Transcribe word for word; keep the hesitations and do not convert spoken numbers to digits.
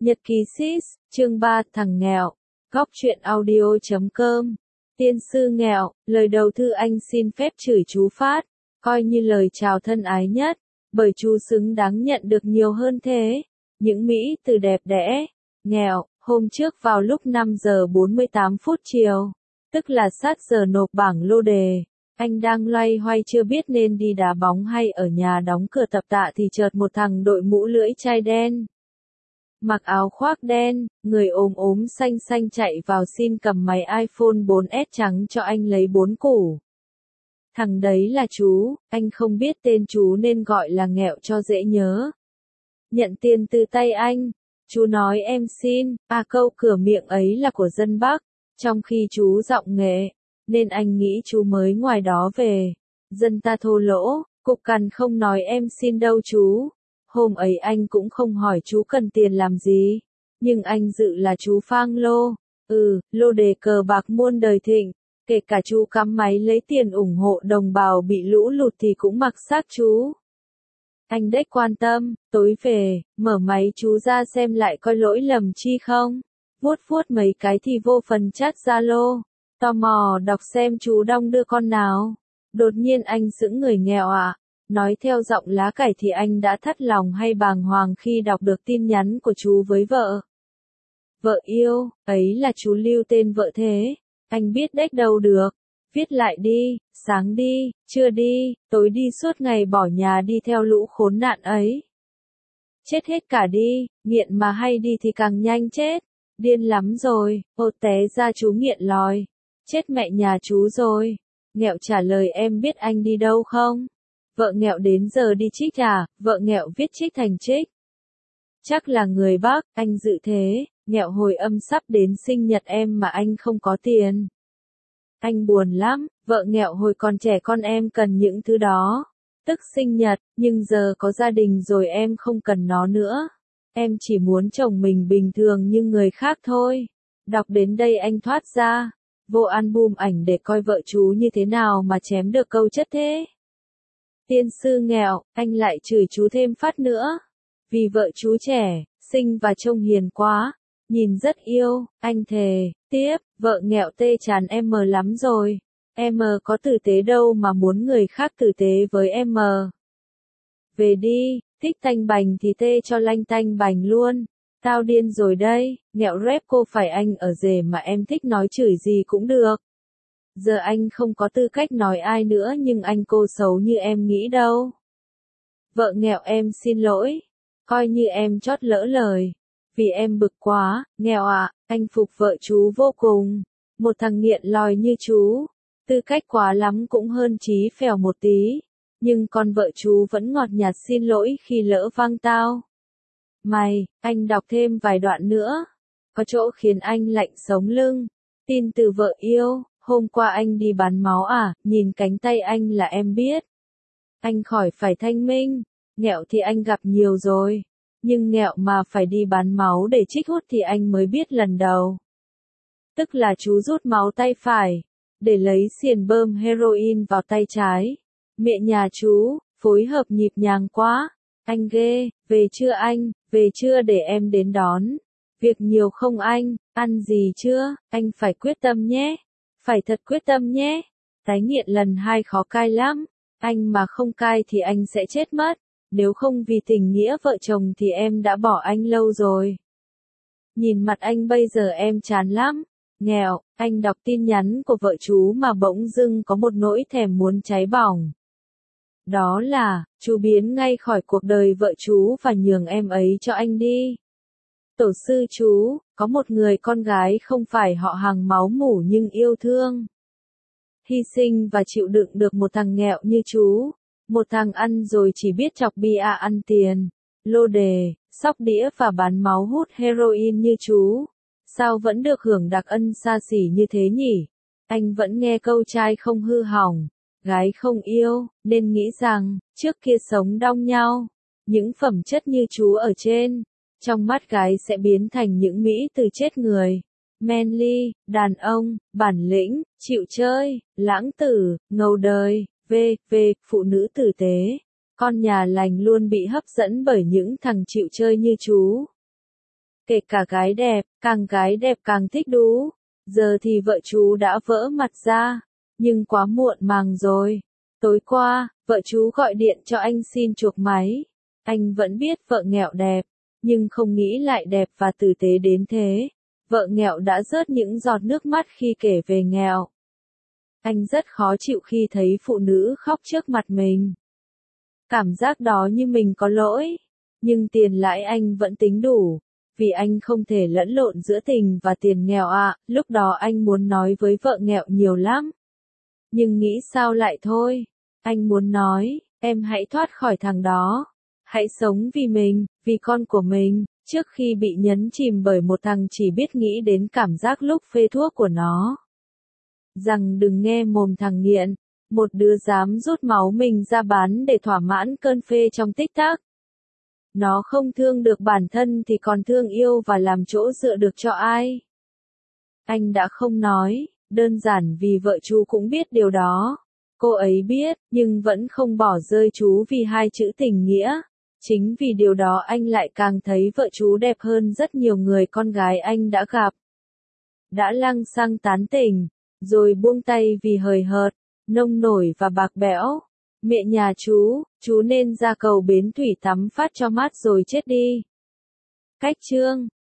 Nhật ký sis, chương ba, thằng nghèo. Góc truyện audio chấm com. Tiên sư nghèo, lời đầu thư anh xin phép chửi chú Phát, coi như lời chào thân ái nhất, bởi chú xứng đáng nhận được nhiều hơn thế. Những mỹ từ đẹp đẽ, nghèo, hôm trước vào lúc năm giờ bốn mươi tám phút chiều, tức là sát giờ nộp bảng lô đề, anh đang loay hoay chưa biết nên đi đá bóng hay ở nhà đóng cửa tập tạ thì chợt một thằng đội mũ lưỡi chai đen, mặc áo khoác đen, người ốm ốm xanh xanh chạy vào xin cầm máy iPhone bốn S trắng cho anh lấy bốn củ. Thằng đấy là chú, anh không biết tên chú nên gọi là nghẹo cho dễ nhớ. Nhận tiền từ tay anh, chú nói em xin, à câu cửa miệng ấy là của dân Bắc, trong khi chú giọng nghệ, nên anh nghĩ chú mới ngoài đó về. Dân ta thô lỗ, cục cằn không nói em xin đâu chú. Hôm ấy anh cũng không hỏi chú cần tiền làm gì, nhưng anh dự là chú phang lô, ừ, lô đề cờ bạc muôn đời thịnh, kể cả chú cắm máy lấy tiền ủng hộ đồng bào bị lũ lụt thì cũng mặc xác chú. Anh đếch quan tâm, tối về, mở máy chú ra xem lại coi lỗi lầm chi không, vuốt vuốt mấy cái thì vô phần chat Zalo, tò mò đọc xem chú đong đưa con nào. Đột nhiên anh sững người nghèo ạ. À. Nói theo giọng lá cải thì anh đã thất lòng hay bàng hoàng khi đọc được tin nhắn của chú với vợ. Vợ yêu, ấy là chú lưu tên vợ thế, anh biết đếch đâu được. Viết lại đi, sáng đi, trưa đi, tối đi suốt ngày bỏ nhà đi theo lũ khốn nạn ấy. Chết hết cả đi, nghiện mà hay đi thì càng nhanh chết, điên lắm rồi, ô té ra chú nghiện lòi, chết mẹ nhà chú rồi. Nghẹo trả lời em biết anh đi đâu không? Vợ nghẹo đến giờ đi trích à, vợ nghẹo viết trích thành trích. Chắc là người Bắc, anh dự thế, nghẹo hồi âm sắp đến sinh nhật em mà anh không có tiền. Anh buồn lắm, vợ nghẹo hồi còn trẻ con em cần những thứ đó, tức sinh nhật, nhưng giờ có gia đình rồi em không cần nó nữa. Em chỉ muốn chồng mình bình thường như người khác thôi. Đọc đến đây anh thoát ra, vô album ảnh để coi vợ chú như thế nào mà chém được câu chất thế. Tiên sư nghèo, anh lại chửi chú thêm phát nữa. Vì vợ chú trẻ, xinh và trông hiền quá, nhìn rất yêu, anh thề. Tiếp, vợ nghẹo tê chán em lắm rồi. Em có tử tế đâu mà muốn người khác tử tế với em. Về đi, thích tanh bành thì tê cho lanh tanh bành luôn. Tao điên rồi đây, nghẹo rep cô phải anh ở rể mà em thích nói chửi gì cũng được. Giờ anh không có tư cách nói ai nữa nhưng anh cô xấu như em nghĩ đâu. Vợ nghẹo em xin lỗi, coi như em chót lỡ lời. Vì em bực quá, nghèo ạ, à, anh phục vợ chú vô cùng. Một thằng nghiện lòi như chú, tư cách quá lắm cũng hơn chí phèo một tí. Nhưng con vợ chú vẫn ngọt nhạt xin lỗi khi lỡ văng tao. Mày, anh đọc thêm vài đoạn nữa. Có chỗ khiến anh lạnh sống lưng. Tin từ vợ yêu. Hôm qua anh đi bán máu à, nhìn cánh tay anh là em biết. Anh khỏi phải thanh minh, nghẹo thì anh gặp nhiều rồi. Nhưng nghẹo mà phải đi bán máu để trích hút thì anh mới biết lần đầu. Tức là chú rút máu tay phải, để lấy xiền bơm heroin vào tay trái. Mẹ nhà chú, phối hợp nhịp nhàng quá. Anh ghê, về chưa anh, về chưa để em đến đón. Việc nhiều không anh, ăn gì chưa, anh phải quyết tâm nhé. Phải thật quyết tâm nhé. Tái nghiện lần hai khó cai lắm. Anh mà không cai thì anh sẽ chết mất. Nếu không vì tình nghĩa vợ chồng thì em đã bỏ anh lâu rồi. Nhìn mặt anh bây giờ em chán lắm. Nghèo, anh đọc tin nhắn của vợ chú mà bỗng dưng có một nỗi thèm muốn cháy bỏng. Đó là, chú biến ngay khỏi cuộc đời vợ chú và nhường em ấy cho anh đi. Tổ sư chú, có một người con gái không phải họ hàng máu mủ nhưng yêu thương, hy sinh và chịu đựng được một thằng nghẹo như chú. Một thằng ăn rồi chỉ biết chọc bia ăn tiền, lô đề, sóc đĩa và bán máu hút heroin như chú. Sao vẫn được hưởng đặc ân xa xỉ như thế nhỉ? Anh vẫn nghe câu trai không hư hỏng, gái không yêu, nên nghĩ rằng, trước kia sống đong nhau. Những phẩm chất như chú ở trên, trong mắt gái sẽ biến thành những mỹ từ chết người. Manly, đàn ông, bản lĩnh, chịu chơi, lãng tử, ngầu đời. V, V, phụ nữ tử tế, con nhà lành luôn bị hấp dẫn bởi những thằng chịu chơi như chú. Kể cả gái đẹp, càng gái đẹp càng thích đú. Giờ thì vợ chú đã vỡ mặt ra, nhưng quá muộn màng rồi. Tối qua, vợ chú gọi điện cho anh xin chuộc máy. Anh vẫn biết vợ nghẹo đẹp, nhưng không nghĩ lại đẹp và tử tế đến thế. Vợ nghẹo đã rớt những giọt nước mắt khi kể về nghẹo. Anh rất khó chịu khi thấy phụ nữ khóc trước mặt mình. Cảm giác đó như mình có lỗi. Nhưng tiền lãi anh vẫn tính đủ. Vì anh không thể lẫn lộn giữa tình và tiền nghèo ạ. À, lúc đó anh muốn nói với vợ nghẹo nhiều lắm. Nhưng nghĩ sao lại thôi. Anh muốn nói, em hãy thoát khỏi thằng đó. Hãy sống vì mình, vì con của mình, trước khi bị nhấn chìm bởi một thằng chỉ biết nghĩ đến cảm giác lúc phê thuốc của nó. Rằng đừng nghe mồm thằng nghiện, một đứa dám rút máu mình ra bán để thỏa mãn cơn phê trong tích tắc. Nó không thương được bản thân thì còn thương yêu và làm chỗ dựa được cho ai. Anh đã không nói, đơn giản vì vợ chú cũng biết điều đó. Cô ấy biết, nhưng vẫn không bỏ rơi chú vì hai chữ tình nghĩa. Chính vì điều đó anh lại càng thấy vợ chú đẹp hơn rất nhiều người con gái anh đã gặp. Đã lăng xăng tán tỉnh, rồi buông tay vì hời hợt, nông nổi và bạc bẽo. Mẹ nhà chú, chú nên ra cầu bến thủy tắm phát cho mát rồi chết đi. Cách chương